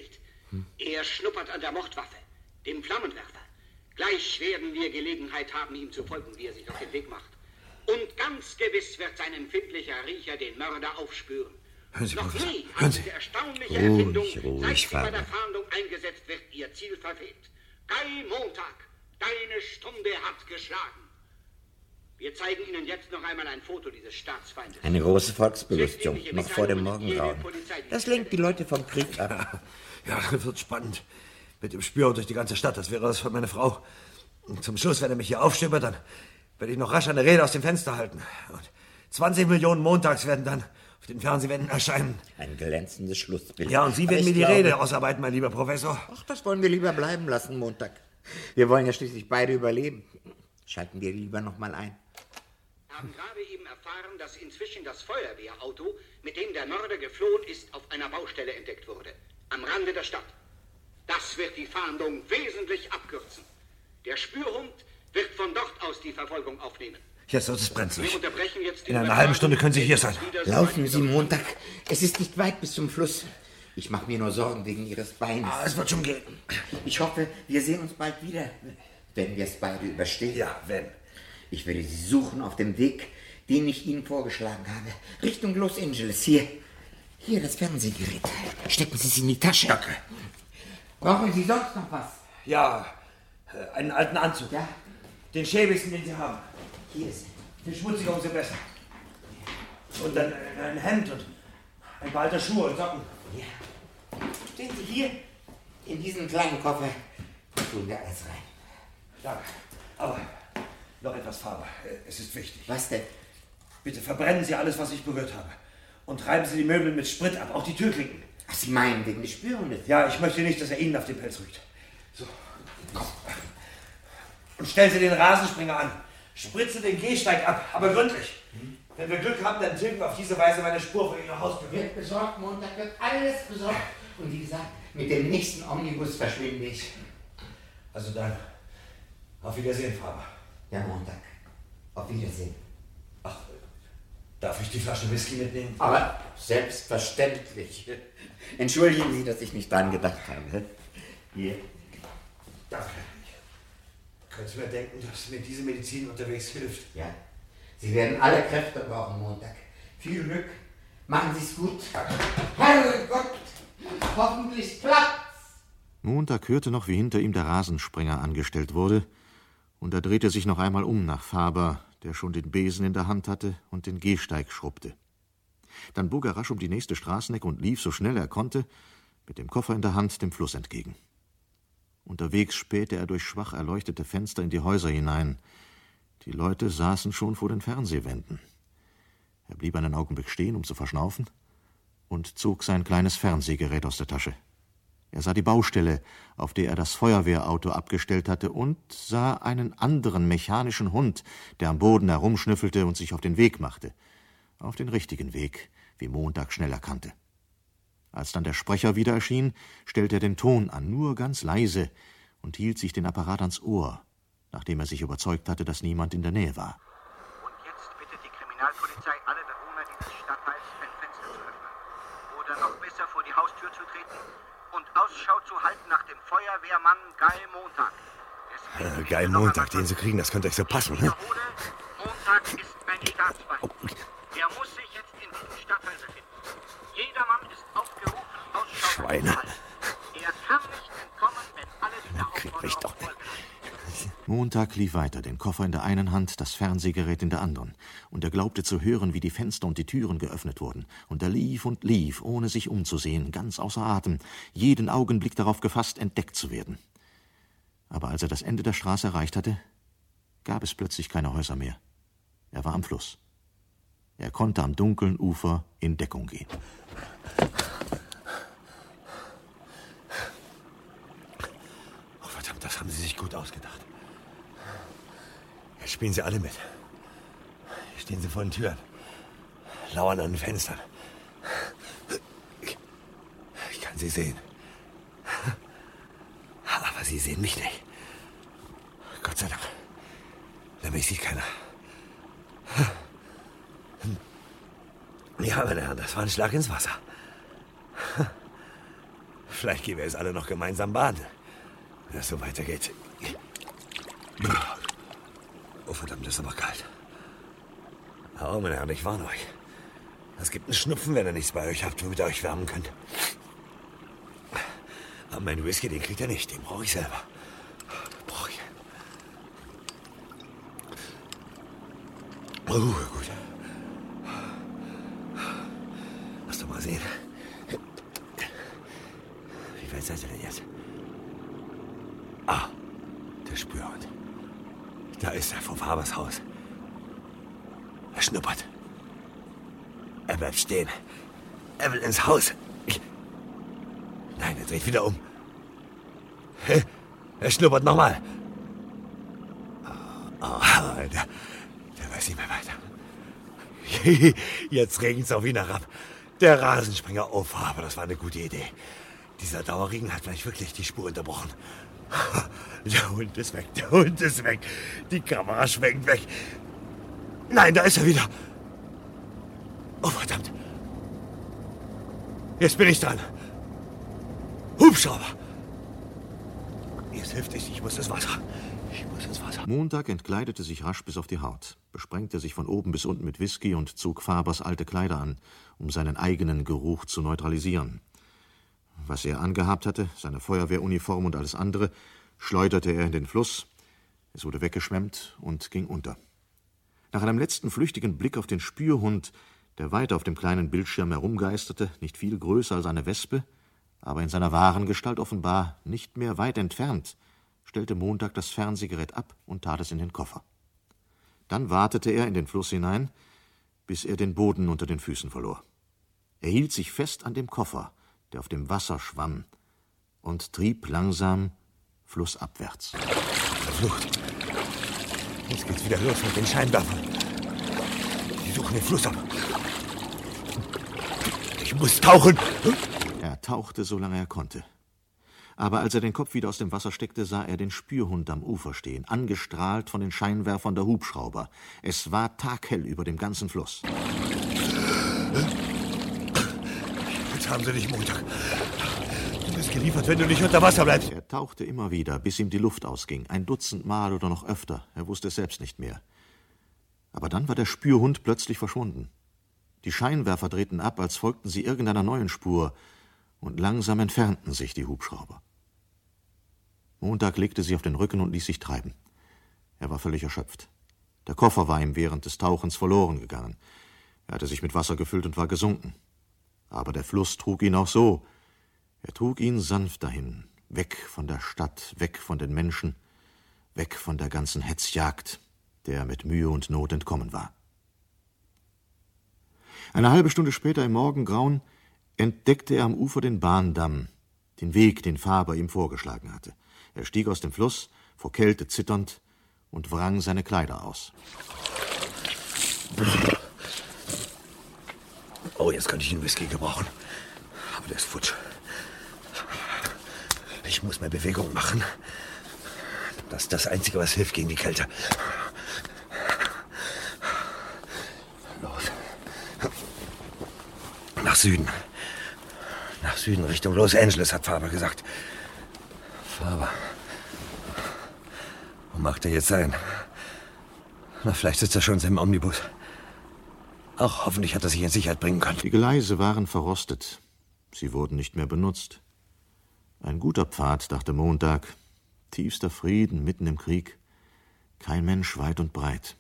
Hm? Er schnuppert an der Mordwaffe, dem Flammenwerfer. Gleich werden wir Gelegenheit haben, ihm zu folgen, wie er sich auf den Weg macht. Und ganz gewiss wird sein empfindlicher Riecher den Mörder aufspüren. Hören Sie, Noch Professor. nie Hören hat Sie. diese erstaunliche Ruhig, Erfindung, ruhig, seit sie bei Vater. der Fahndung eingesetzt wird, ihr Ziel verfehlt. Guy Montag, deine Stunde hat geschlagen. Wir zeigen Ihnen jetzt noch einmal ein Foto dieses Staatsfeindes. Eine große Volksbelustigung, noch vor dem Morgengrauen. Das lenkt die Leute vom Krieg ab. Ja, das wird spannend. Mit dem Spür durch die ganze Stadt, das wäre das für meine Frau. Und zum Schluss, wenn er mich hier aufstöbert, dann werde ich noch rasch eine Rede aus dem Fenster halten. Und zwanzig Millionen montags werden dann auf den Fernsehwänden erscheinen. Ein glänzendes Schlussbild. Ja, und Sie Aber werden ich mir die glaube- Rede ausarbeiten, mein lieber Professor. Ach, das wollen wir lieber bleiben lassen, Montag. Wir wollen ja schließlich beide überleben. Schalten wir lieber noch mal ein. Wir haben gerade eben erfahren, dass inzwischen das Feuerwehrauto, mit dem der Mörder geflohen ist, auf einer Baustelle entdeckt wurde. Am Rande der Stadt. Das wird die Fahndung wesentlich abkürzen. Der Spürhund wird von dort aus die Verfolgung aufnehmen. Jetzt wird es brenzlig. Wir unterbrechen jetzt die In einer Übertragung. halben Stunde können Sie hier sein. Laufen Sie, Montag. Es ist nicht weit bis zum Fluss. Ich mache mir nur Sorgen wegen Ihres Beines. Ah, es wird schon gehen. Ich hoffe, wir sehen uns bald wieder, wenn wir es beide überstehen. Ja, wenn. Ich werde Sie suchen auf dem Weg, den ich Ihnen vorgeschlagen habe. Richtung Los Angeles. Hier. Hier das Fernsehgerät. Stecken Sie es in die Tasche. Danke. Brauchen Sie sonst noch was? Ja, äh, einen alten Anzug. Ja. Den schäbigsten, den Sie haben. Hier ist Den schmutziger umso besser. Und dann äh, ein Hemd und ein paar alte Schuhe und Socken. Ja. Stehen Sie hier in diesen kleinen Koffer. Da tun wir alles rein. Danke. Aber noch etwas, Farbe. Äh, Es ist wichtig. Was denn? Bitte verbrennen Sie alles, was ich berührt habe. Und treiben Sie die Möbel mit Sprit ab, auch die Türklinken. Ach, Sie meinen wegen des Spürhundes? Ja, ich möchte nicht, dass er Ihnen auf den Pelz rückt. So. Komm. Und stellen Sie den Rasenspringer an. Spritze den Gehsteig ab, aber gründlich. Wenn wir Glück haben, dann tilgen wir auf diese Weise meine Spur vor Ihrer Haustür. Wird besorgt, Montag wird alles besorgt. Und wie gesagt, mit dem nächsten Omnibus verschwinde ich. Also dann, auf Wiedersehen, Faber. Ja, Montag. Auf Wiedersehen. Ach, darf ich die Flasche Whisky mitnehmen? Aber selbstverständlich. Entschuldigen Sie, dass ich nicht dran gedacht habe. Hier. Danke. Könntest du mir denken, dass mir diese Medizin unterwegs hilft? Ja. Sie werden alle Kräfte brauchen, Montag. Viel Glück. Machen Sie es gut. Herrgott! Hoffentlich klappt's! Montag hörte noch, wie hinter ihm der Rasensprenger angestellt wurde, und er drehte sich noch einmal um nach Faber, der schon den Besen in der Hand hatte und den Gehsteig schrubbte. Dann bog er rasch um die nächste Straßenecke und lief, so schnell er konnte, mit dem Koffer in der Hand dem Fluss entgegen. Unterwegs spähte er durch schwach erleuchtete Fenster in die Häuser hinein. Die Leute saßen schon vor den Fernsehwänden. Er blieb einen Augenblick stehen, um zu verschnaufen, und zog sein kleines Fernsehgerät aus der Tasche. Er sah die Baustelle, auf der er das Feuerwehrauto abgestellt hatte, und sah einen anderen mechanischen Hund, der am Boden herumschnüffelte und sich auf den Weg machte. Auf den richtigen Weg, wie Montag schnell erkannte. Als dann der Sprecher wieder erschien, stellte er den Ton an, nur ganz leise, und hielt sich den Apparat ans Ohr, nachdem er sich überzeugt hatte, dass niemand in der Nähe war. Und jetzt bittet die Kriminalpolizei alle Bewohner dieses Stadtteils, ein Fenster zu öffnen. Oder noch besser vor die Haustür zu treten und Ausschau zu halten nach dem Feuerwehrmann Guy Montag. Äh, geil, Montag, den zu kriegen, das könnte euch so passen. Ich wiederhole, Montag ist ein Staatsfeind. Er muss sich jetzt in diesem Stadtteil befinden. Jedermann ist aufgerufen, Ausschau Schweine. zu halten. Er kann nicht entkommen, wenn alle dieser Aufforderung folgen. Montag lief weiter, den Koffer in der einen Hand, das Fernsehgerät in der anderen, und er glaubte zu hören, wie die Fenster und die Türen geöffnet wurden, und er lief und lief, ohne sich umzusehen, ganz außer Atem, jeden Augenblick darauf gefasst, entdeckt zu werden. Aber als er das Ende der Straße erreicht hatte, gab es plötzlich keine Häuser mehr. Er war am Fluss. Er konnte am dunklen Ufer in Deckung gehen. Oh, verdammt, das haben Sie sich gut ausgedacht. Jetzt spielen Sie alle mit. Hier stehen Sie vor den Türen. Lauern an den Fenstern. Ich kann Sie sehen. Aber Sie sehen mich nicht. Gott sei Dank. Nämlich sieht keiner. Ja, meine Herren, das war ein Schlag ins Wasser. Vielleicht gehen wir jetzt alle noch gemeinsam baden. Wenn es so weitergeht. Oh, verdammt, das ist aber kalt. Oh, meine Herren, ich warne euch. Es gibt einen Schnupfen, wenn ihr nichts bei euch habt, womit ihr euch wärmen könnt. Aber meinen Whisky, den kriegt ihr nicht. Den brauche ich selber. Brauche ich. Oh, gut. Lass doch mal sehen. Wie weit seid ihr denn jetzt? Ah, der Spürhund. Da ist er, vor Fabers Haus. Er schnuppert. Er bleibt stehen. Er will ins Haus. Ich... Nein, er dreht wieder um. Er schnuppert nochmal. Oh, oh, der, der weiß nicht mehr weiter. Jetzt regnet's auf ihn herab. Der Rasensprenger, oh, aber das war eine gute Idee. Dieser Dauerregen hat vielleicht wirklich die Spur unterbrochen. Der Hund ist weg, der Hund ist weg. Die Kamera schwenkt weg. Nein, da ist er wieder. Oh, verdammt. Jetzt bin ich dran. Hubschrauber. Jetzt hilft es, ich muss ins Wasser. Ich muss ins Wasser. Montag entkleidete sich rasch bis auf die Haut, besprengte sich von oben bis unten mit Whisky und zog Fabers alte Kleider an, um seinen eigenen Geruch zu neutralisieren. Was er angehabt hatte, seine Feuerwehruniform und alles andere, schleuderte er in den Fluss. Es wurde weggeschwemmt und ging unter. Nach einem letzten flüchtigen Blick auf den Spürhund, der weiter auf dem kleinen Bildschirm herumgeisterte, nicht viel größer als eine Wespe, aber in seiner wahren Gestalt offenbar nicht mehr weit entfernt, stellte Montag das Fernsehgerät ab und tat es in den Koffer. Dann watete er in den Fluss hinein, bis er den Boden unter den Füßen verlor. Er hielt sich fest an dem Koffer, der auf dem Wasser schwamm, und trieb langsam flussabwärts. Flucht. Jetzt geht's wieder los mit den Scheinwerfern. Die suchen den Fluss ab. Ich muss tauchen. Er tauchte, solange er konnte. Aber als er den Kopf wieder aus dem Wasser steckte, sah er den Spürhund am Ufer stehen, angestrahlt von den Scheinwerfern der Hubschrauber. Es war taghell über dem ganzen Fluss. Jetzt haben sie dich, Montag. Du bist geliefert, wenn du nicht unter Wasser bleibst. Er tauchte immer wieder, bis ihm die Luft ausging. Ein Dutzend Mal oder noch öfter. Er wusste es selbst nicht mehr. Aber dann war der Spürhund plötzlich verschwunden. Die Scheinwerfer drehten ab, als folgten sie irgendeiner neuen Spur, und langsam entfernten sich die Hubschrauber. Montag legte sich auf den Rücken und ließ sich treiben. Er war völlig erschöpft. Der Koffer war ihm während des Tauchens verloren gegangen. Er hatte sich mit Wasser gefüllt und war gesunken. Aber der Fluss trug ihn auch so. Er trug ihn sanft dahin, weg von der Stadt, weg von den Menschen, weg von der ganzen Hetzjagd, der mit Mühe und Not entkommen war. Eine halbe Stunde später im Morgengrauen entdeckte er am Ufer den Bahndamm, den Weg, den Faber ihm vorgeschlagen hatte. Er stieg aus dem Fluss, vor Kälte zitternd, und wrang seine Kleider aus. Oh, jetzt könnte ich einen Whisky gebrauchen. Aber der ist futsch. Ich muss mehr Bewegung machen. Das ist das Einzige, was hilft gegen die Kälte. Los. Nach Süden. Nach Süden, Richtung Los Angeles, hat Faber gesagt. Faber. Wo mag der jetzt sein? Na, vielleicht sitzt er schon in seinem Omnibus. Auch hoffentlich hat er sich in Sicherheit bringen können. Die Gleise waren verrostet. Sie wurden nicht mehr benutzt. Ein guter Pfad, dachte Montag. Tiefster Frieden mitten im Krieg. Kein Mensch weit und breit.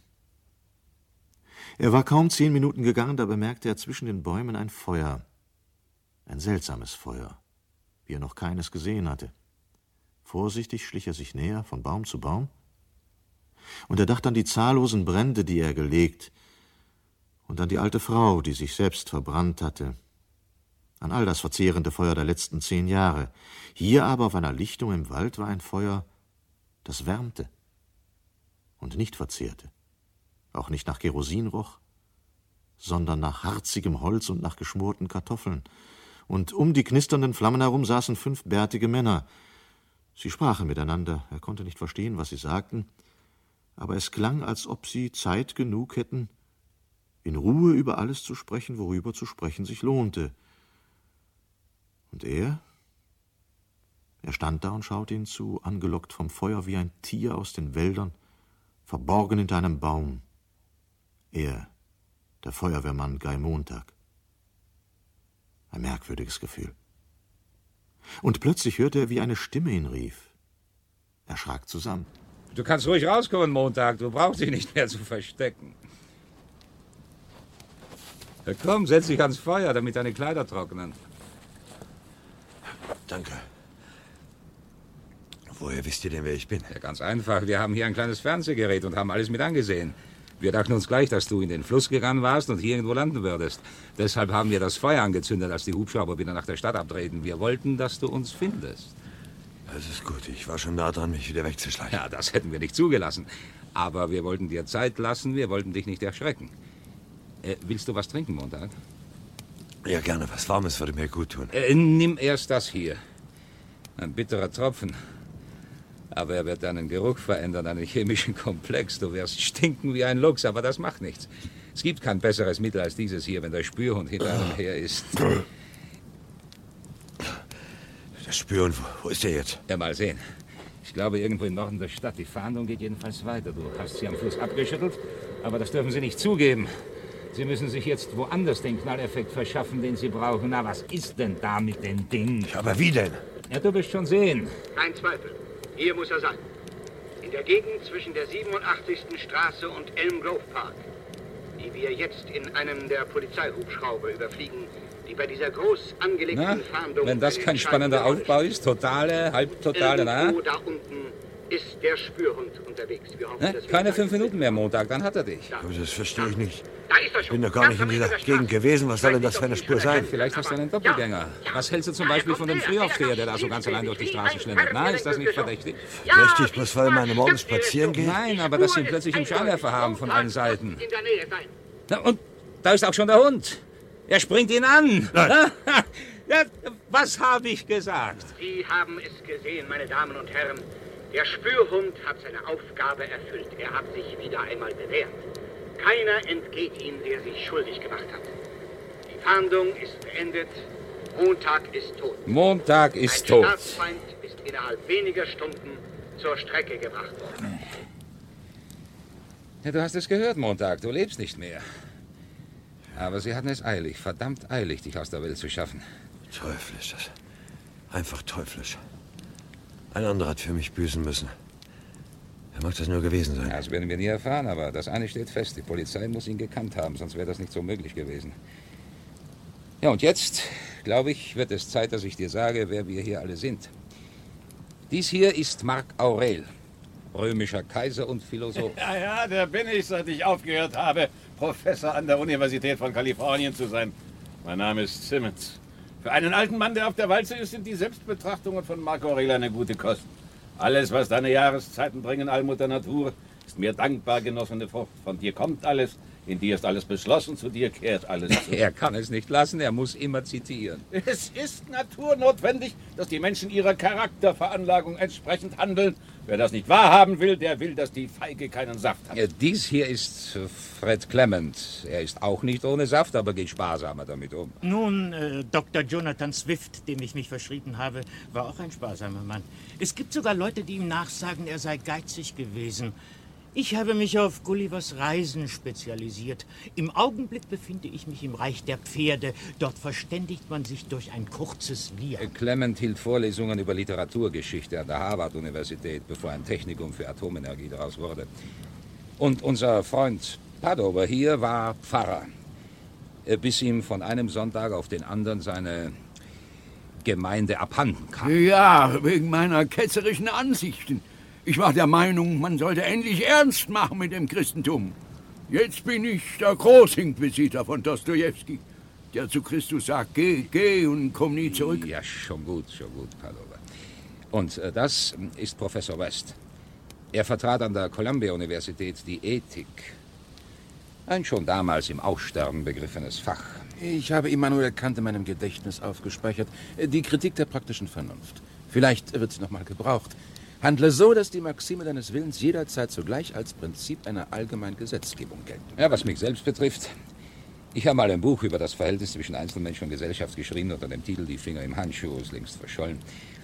Er war kaum zehn Minuten gegangen, da bemerkte er zwischen den Bäumen ein Feuer. Ein seltsames Feuer, wie er noch keines gesehen hatte. Vorsichtig schlich er sich näher, von Baum zu Baum. Und er dachte an die zahllosen Brände, die er gelegt, und an die alte Frau, die sich selbst verbrannt hatte, an all das verzehrende Feuer der letzten zehn Jahre. Hier aber auf einer Lichtung im Wald war ein Feuer, das wärmte und nicht verzehrte, auch nicht nach Kerosin roch, sondern nach harzigem Holz und nach geschmorten Kartoffeln. Und um die knisternden Flammen herum saßen fünf bärtige Männer. Sie sprachen miteinander, er konnte nicht verstehen, was sie sagten, aber es klang, als ob sie Zeit genug hätten, in Ruhe über alles zu sprechen, worüber zu sprechen sich lohnte. Und er, Er stand da und schaute ihm zu, angelockt vom Feuer wie ein Tier aus den Wäldern, verborgen hinter einem Baum. Er, der Feuerwehrmann Guy Montag. Ein merkwürdiges Gefühl. Und plötzlich hörte er, wie eine Stimme ihn rief. Er schrak zusammen. Du kannst ruhig rauskommen, Montag. Du brauchst dich nicht mehr zu verstecken. Ja, komm, setz dich ans Feuer, damit deine Kleider trocknen. Danke. Woher wisst ihr denn, wer ich bin? Ja, ganz einfach. Wir haben hier ein kleines Fernsehgerät und haben alles mit angesehen. Wir dachten uns gleich, dass du in den Fluss gegangen warst und hier irgendwo landen würdest. Deshalb haben wir das Feuer angezündet, als die Hubschrauber wieder nach der Stadt abtreten. Wir wollten, dass du uns findest. Das ist gut. Ich war schon nah dran, mich wieder wegzuschleichen. Ja, das hätten wir nicht zugelassen. Aber wir wollten dir Zeit lassen, wir wollten dich nicht erschrecken. Äh, willst du was trinken, Montag? Ja, gerne. Was Warmes würde mir gut tun. Äh, nimm erst das hier. Ein bitterer Tropfen. Aber er wird deinen Geruch verändern, einen chemischen Komplex. Du wirst stinken wie ein Luchs, aber das macht nichts. Es gibt kein besseres Mittel als dieses hier, wenn der Spürhund hinter einem her ist. Der Spürhund, wo ist der jetzt? Ja, mal sehen. Ich glaube, irgendwo im Norden der Stadt. Die Fahndung geht jedenfalls weiter. Du hast sie am Fluss abgeschüttelt, aber das dürfen sie nicht zugeben. Sie müssen sich jetzt woanders den Knalleffekt verschaffen, den sie brauchen. Na, was ist denn da mit dem Ding? Ja, aber wie denn? Ja, du wirst schon sehen. Kein Zweifel. Hier muss er sein. In der Gegend zwischen der siebenundachtzigsten Straße und Elm Grove Park, die wir jetzt in einem der Polizeihubschrauber überfliegen, die bei dieser groß angelegten Na, Fahndung... wenn das kein spannender Aufbau ist, totale, halbtotale, na? Irgendwo da unten ist der Spürhund unterwegs. Wir hoffen, Ne? dass wir Keine ihn fünf bald Minuten mehr, Montag, dann hat er dich. Aber das verstehe ich nicht. Da ist er Ich schon. bin doch gar nicht in dieser Gegend gewesen. Was soll denn das für eine Spur sein? Vielleicht hast du einen Doppelgänger. Was hältst du zum Beispiel von dem Frühaufsteher, der da so ganz allein durch die Straße schlendert? Na, ist das nicht verdächtig? Verdächtig, bloß weil meine morgens spazieren gehen? Nein, aber dass sie ihn plötzlich im Scheinwerfer haben von allen Seiten. in der Nähe sein. Na, und da ist auch schon der Hund. Er springt ihn an. Nein. Ja, was habe ich gesagt? Sie haben es gesehen, meine Damen und Herren. Der Spürhund hat seine Aufgabe erfüllt. Er hat sich wieder einmal bewährt. Keiner entgeht ihm, der sich schuldig gemacht hat. Die Fahndung ist beendet. Montag ist tot. Montag ist Ein tot. Staatsfeind ist innerhalb weniger Stunden zur Strecke gebracht worden. Ja, du hast es gehört, Montag. Du lebst nicht mehr. Aber sie hatten es eilig, verdammt eilig, dich aus der Welt zu schaffen. Teuflisch, das. Einfach teuflisch. Ein anderer hat für mich büßen müssen. Wer mag das nur gewesen sein? Ja, das werden wir nie erfahren, aber das eine steht fest. Die Polizei muss ihn gekannt haben, sonst wäre das nicht so möglich gewesen. Ja, und jetzt, glaube ich, wird es Zeit, dass ich dir sage, wer wir hier alle sind. Dies hier ist Marc Aurel, römischer Kaiser und Philosoph. Ja, ja, der bin ich, seit ich aufgehört habe, Professor an der Universität von Kalifornien zu sein. Mein Name ist Simmons. Für einen alten Mann, der auf der Walze ist, sind die Selbstbetrachtungen von Marc Aurel eine gute Kost. Alles, was deine Jahreszeiten bringen, Allmutter Natur, ist mir dankbar genossene Frucht. Von dir kommt alles, in dir ist alles beschlossen, zu dir kehrt alles zurück. Er kann es nicht lassen, er muss immer zitieren. Es ist naturnotwendig, dass die Menschen ihrer Charakterveranlagung entsprechend handeln. Wer das nicht wahrhaben will, der will, dass die Feige keinen Saft hat. Ja, dies hier ist Fred Clement. Er ist auch nicht ohne Saft, aber geht sparsamer damit um. Nun, äh, Doktor Jonathan Swift, dem ich mich verschrieben habe, war auch ein sparsamer Mann. Es gibt sogar Leute, die ihm nachsagen, er sei geizig gewesen. Ich habe mich auf Gullivers Reisen spezialisiert. Im Augenblick befinde ich mich im Reich der Pferde. Dort verständigt man sich durch ein kurzes Wir. Clement hielt Vorlesungen über Literaturgeschichte an der Harvard-Universität, bevor ein Technikum für Atomenergie daraus wurde. Und unser Freund Padover hier war Pfarrer, bis ihm von einem Sonntag auf den anderen seine Gemeinde abhanden kam. Ja, wegen meiner ketzerischen Ansichten. Ich war der Meinung, man sollte endlich ernst machen mit dem Christentum. Jetzt bin ich der Großinquisitor von Dostojewski, der zu Christus sagt, geh, geh und komm nie zurück. Ja, schon gut, schon gut, Padover. Und äh, das ist Professor West. Er vertrat an der Columbia-Universität die Ethik. Ein schon damals im Aussterben begriffenes Fach. Ich habe Immanuel Kant in meinem Gedächtnis aufgespeichert. Die Kritik der praktischen Vernunft. Vielleicht wird sie noch mal gebraucht. Handle so, dass die Maxime deines Willens jederzeit zugleich als Prinzip einer allgemeinen Gesetzgebung gelten. Ja, was mich selbst betrifft, ich habe mal ein Buch über das Verhältnis zwischen Einzelmensch und Gesellschaft geschrieben unter dem Titel Die Finger im Handschuh, ist längst verschollen.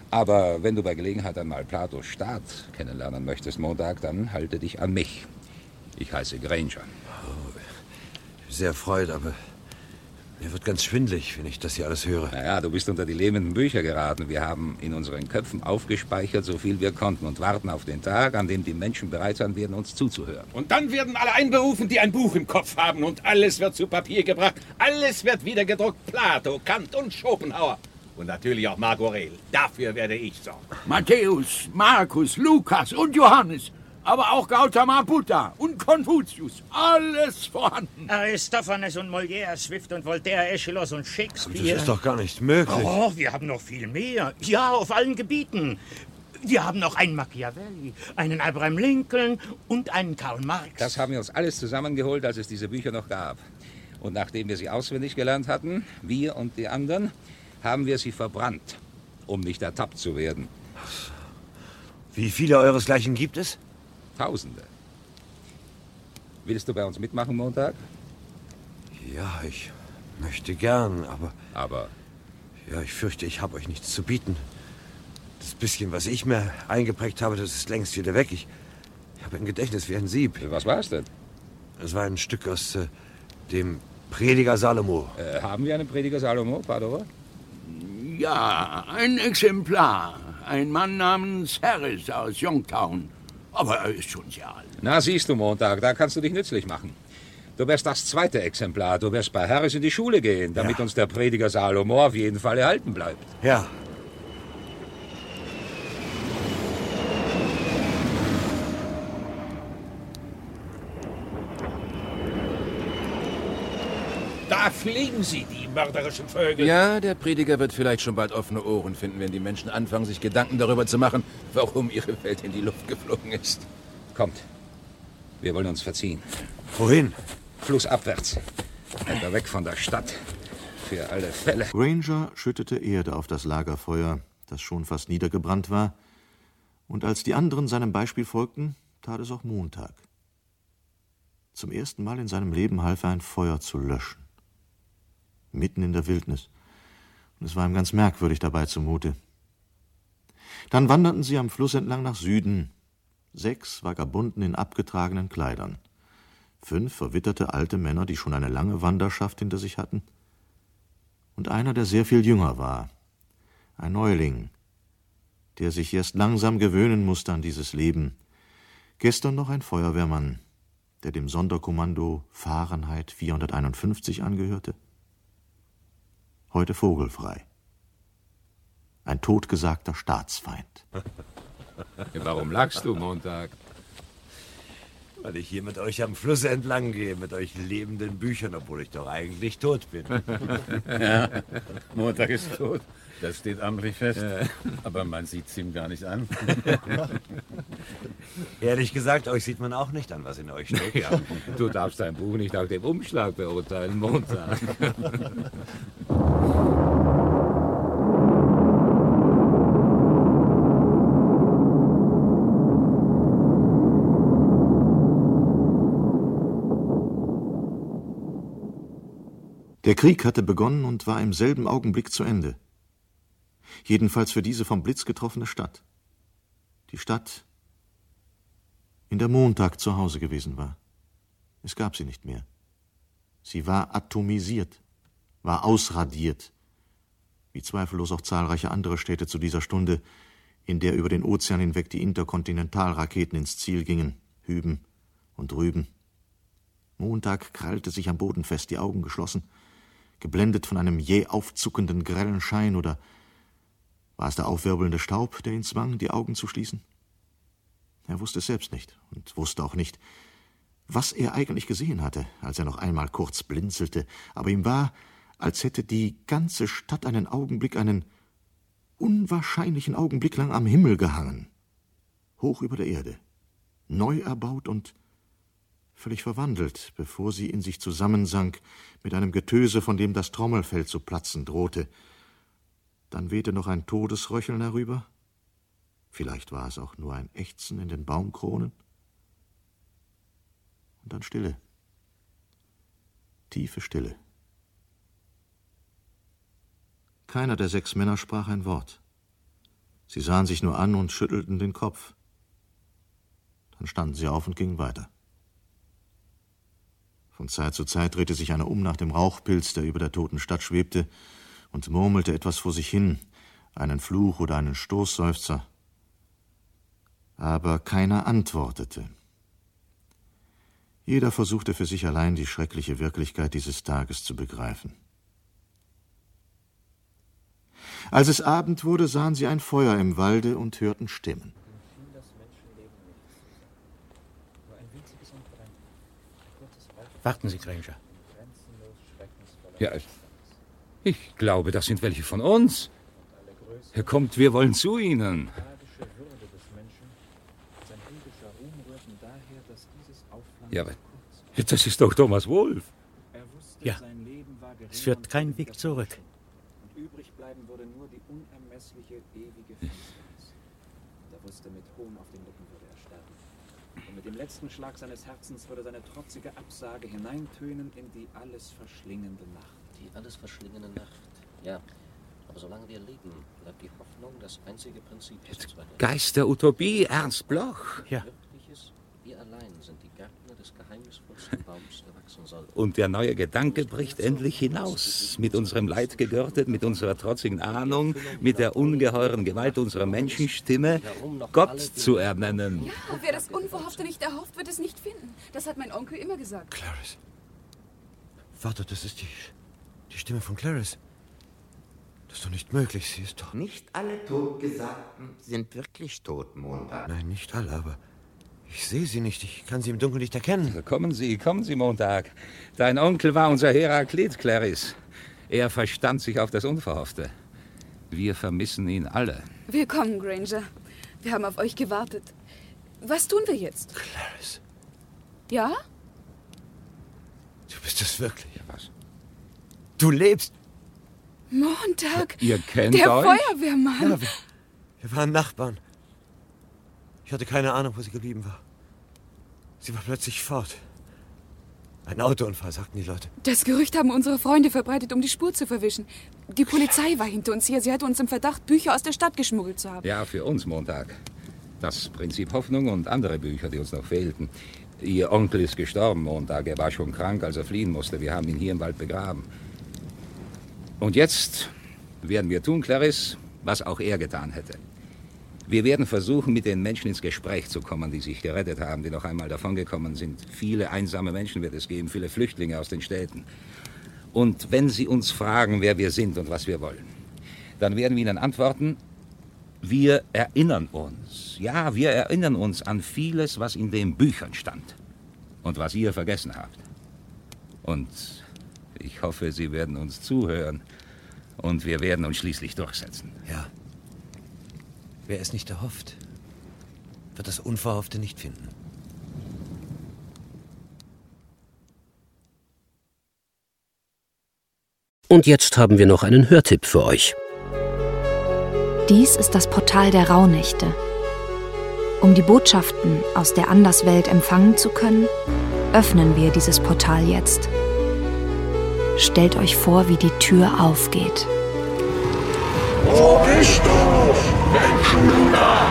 Aber wenn du bei Gelegenheit einmal Platos Staat kennenlernen möchtest, Montag, dann halte dich an mich. Ich heiße Granger. Oh, sehr freut, aber mir wird ganz schwindelig, wenn ich das hier alles höre. Naja, du bist unter die lebenden Bücher geraten. Wir haben in unseren Köpfen aufgespeichert, so viel wir konnten, und warten auf den Tag, an dem die Menschen bereit sein werden, uns zuzuhören. Und dann werden alle einberufen, die ein Buch im Kopf haben, und alles wird zu Papier gebracht. Alles wird wieder gedruckt. Plato, Kant und Schopenhauer. Und natürlich auch Marc Aurel. Dafür werde ich sorgen. Matthäus, Markus, Lukas und Johannes. Aber auch Gautama Buddha und Konfuzius. Alles vorhanden. Aristophanes und Molière, Swift und Voltaire, Aeschylus und Shakespeare. Das ist doch gar nicht möglich. Oh, wir haben noch viel mehr. Ja, auf allen Gebieten. Wir haben noch einen Machiavelli, einen Abraham Lincoln und einen Karl Marx. Das haben wir uns alles zusammengeholt, als es diese Bücher noch gab. Und nachdem wir sie auswendig gelernt hatten, wir und die anderen, haben wir sie verbrannt, um nicht ertappt zu werden. Wie viele euresgleichen gibt es? Tausende. Willst du bei uns mitmachen, Montag? Ja, ich möchte gern, aber... Aber? Ja, ich fürchte, ich habe euch nichts zu bieten. Das bisschen, was ich mir eingeprägt habe, das ist längst wieder weg. Ich, ich habe ein Gedächtnis wie ein Sieb. Was war es denn? Es war ein Stück aus äh, dem Prediger Salomo. Äh, haben wir einen Prediger Salomo, Padova? Ja, ein Exemplar. Ein Mann namens Harris aus Youngtown. Aber er ist schon sehr alt. Na, siehst du, Montag, da kannst du dich nützlich machen. Du wärst das zweite Exemplar. Du wirst bei Harris in die Schule gehen, damit ja. uns der Prediger Salomo auf jeden Fall erhalten bleibt. Ja. Da fliegen sie, die mörderischen Vögel. Ja, der Prediger wird vielleicht schon bald offene Ohren finden, wenn die Menschen anfangen, sich Gedanken darüber zu machen, warum ihre Welt in die Luft geflogen ist. Kommt, wir wollen uns verziehen. Wohin? Flussabwärts. Etwa weg von der Stadt. Für alle Fälle. Granger schüttete Erde auf das Lagerfeuer, das schon fast niedergebrannt war. Und als die anderen seinem Beispiel folgten, tat es auch Montag. Zum ersten Mal in seinem Leben half er, ein Feuer zu löschen. Mitten in der Wildnis. Und es war ihm ganz merkwürdig dabei zumute. Dann wanderten sie am Fluss entlang nach Süden. Sechs Vagabunden in abgetragenen Kleidern. Fünf verwitterte alte Männer, die schon eine lange Wanderschaft hinter sich hatten. Und einer, der sehr viel jünger war. Ein Neuling, der sich erst langsam gewöhnen musste an dieses Leben. Gestern noch ein Feuerwehrmann, der dem Sonderkommando Fahrenheit vierhunderteinundfünfzig angehörte. Heute vogelfrei. Ein totgesagter Staatsfeind. Warum lachst du, Montag? Weil ich hier mit euch am Fluss entlang gehe, mit euch lebenden Büchern, obwohl ich doch eigentlich tot bin. Ja, Montag ist tot. Das steht amtlich fest. Ja. Aber man sieht es ihm gar nicht an. Ehrlich gesagt, euch sieht man auch nicht an, was in euch steckt. Ja, du darfst dein Buch nicht nach dem Umschlag beurteilen, Montag. Der Krieg hatte begonnen und war im selben Augenblick zu Ende. Jedenfalls für diese vom Blitz getroffene Stadt. Die Stadt, in der Montag zu Hause gewesen war. Es gab sie nicht mehr. Sie war atomisiert, war ausradiert, wie zweifellos auch zahlreiche andere Städte zu dieser Stunde, in der über den Ozean hinweg die Interkontinentalraketen ins Ziel gingen, hüben und drüben. Montag krallte sich am Boden fest, die Augen geschlossen, geblendet von einem jäh aufzuckenden grellen Schein, oder war es der aufwirbelnde Staub, der ihn zwang, die Augen zu schließen? Er wusste es selbst nicht und wusste auch nicht, was er eigentlich gesehen hatte, als er noch einmal kurz blinzelte, aber ihm war, als hätte die ganze Stadt einen Augenblick, einen unwahrscheinlichen Augenblick lang am Himmel gehangen, hoch über der Erde, neu erbaut und völlig verwandelt, bevor sie in sich zusammensank, mit einem Getöse, von dem das Trommelfell zu platzen drohte. Dann wehte noch ein Todesröcheln herüber. Vielleicht war es auch nur ein Ächzen in den Baumkronen. Und dann Stille. Tiefe Stille. Keiner der sechs Männer sprach ein Wort. Sie sahen sich nur an und schüttelten den Kopf. Dann standen sie auf und gingen weiter. Von Zeit zu Zeit drehte sich einer um nach dem Rauchpilz, der über der toten Stadt schwebte, und murmelte etwas vor sich hin, einen Fluch oder einen Stoßseufzer. Aber keiner antwortete. Jeder versuchte für sich allein die schreckliche Wirklichkeit dieses Tages zu begreifen. Als es Abend wurde, sahen sie ein Feuer im Walde und hörten Stimmen. Warten Sie, Granger. Ja, ich glaube, das sind welche von uns. Herr kommt, wir wollen zu Ihnen. Ja, aber das ist doch Thomas Wolf. Ja, es führt kein Weg zurück. Und übrig bleiben würde nur die unermessliche, ewige Finsternis. Und er wusste, mit Hohn auf den Lippen würde er sterben. Und mit dem letzten Schlag seines Herzens würde seine trotzige Absage hineintönen in die alles verschlingende Nacht. Die alles verschlingende Nacht, ja. Aber solange wir leben, bleibt die Hoffnung das einzige Prinzip dieses Zweifels. Geist der Utopie, Ernst Bloch. Ja. Wirkliches, wir allein sind die Gärtner des geheimnisvollsten Baums, der wachsen soll. Und der neue Gedanke bricht endlich hinaus. Mit unserem Leid gegürtet, mit unserer trotzigen Ahnung, mit der ungeheuren Gewalt unserer Menschenstimme, Gott zu ernennen. Ja, wer das Unverhoffte nicht erhofft, wird es nicht finden. Das hat mein Onkel immer gesagt. Clarice. Vater, das ist die, die Stimme von Clarice. Das ist doch nicht möglich, sie ist doch... Nicht alle Totgesagten sind wirklich tot, Montag. Nein, nicht alle, aber ich sehe sie nicht. Ich kann sie im Dunkeln nicht erkennen. Also kommen Sie, kommen Sie, Montag. Dein Onkel war unser Heraklit, Clarice. Er verstand sich auf das Unverhoffte. Wir vermissen ihn alle. Willkommen, Granger. Wir haben auf euch gewartet. Was tun wir jetzt? Clarice. Ja? Du bist es wirklich. Ja, was? Du lebst. Montag. Ihr kennt der euch? Feuerwehrmann. Ja, wir, wir waren Nachbarn. Ich hatte keine Ahnung, wo sie geblieben war. Sie war plötzlich fort. Ein Autounfall, sagten die Leute. Das Gerücht haben unsere Freunde verbreitet, um die Spur zu verwischen. Die Polizei war hinter uns her. Sie hatte uns im Verdacht, Bücher aus der Stadt geschmuggelt zu haben. Ja, für uns, Montag. Das Prinzip Hoffnung und andere Bücher, die uns noch fehlten. Ihr Onkel ist gestorben, Montag. Er war schon krank, als er fliehen musste. Wir haben ihn hier im Wald begraben. Und jetzt werden wir tun, Clarice, was auch er getan hätte. Wir werden versuchen, mit den Menschen ins Gespräch zu kommen, die sich gerettet haben, die noch einmal davongekommen sind. Viele einsame Menschen wird es geben, viele Flüchtlinge aus den Städten. Und wenn sie uns fragen, wer wir sind und was wir wollen, dann werden wir ihnen antworten, wir erinnern uns. Ja, wir erinnern uns an vieles, was in den Büchern stand und was ihr vergessen habt. Und ich hoffe, Sie werden uns zuhören und wir werden uns schließlich durchsetzen. Ja. Wer es nicht erhofft, wird das Unverhoffte nicht finden. Und jetzt haben wir noch einen Hörtipp für euch. Dies ist das Portal der Rauhnächte. Um die Botschaften aus der Anderswelt empfangen zu können, öffnen wir dieses Portal jetzt. Stellt euch vor, wie die Tür aufgeht. Wo bist du, Menschenjunge?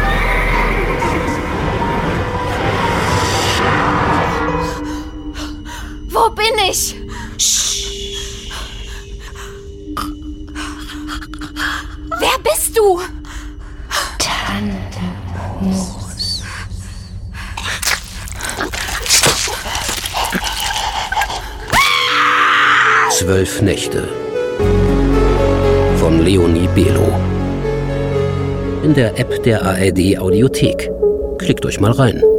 Wo bin ich? Wer bist du? Tante Moos. Zwölf Nächte von Leonie Belo. In der App der A R D Audiothek. Klickt euch mal rein.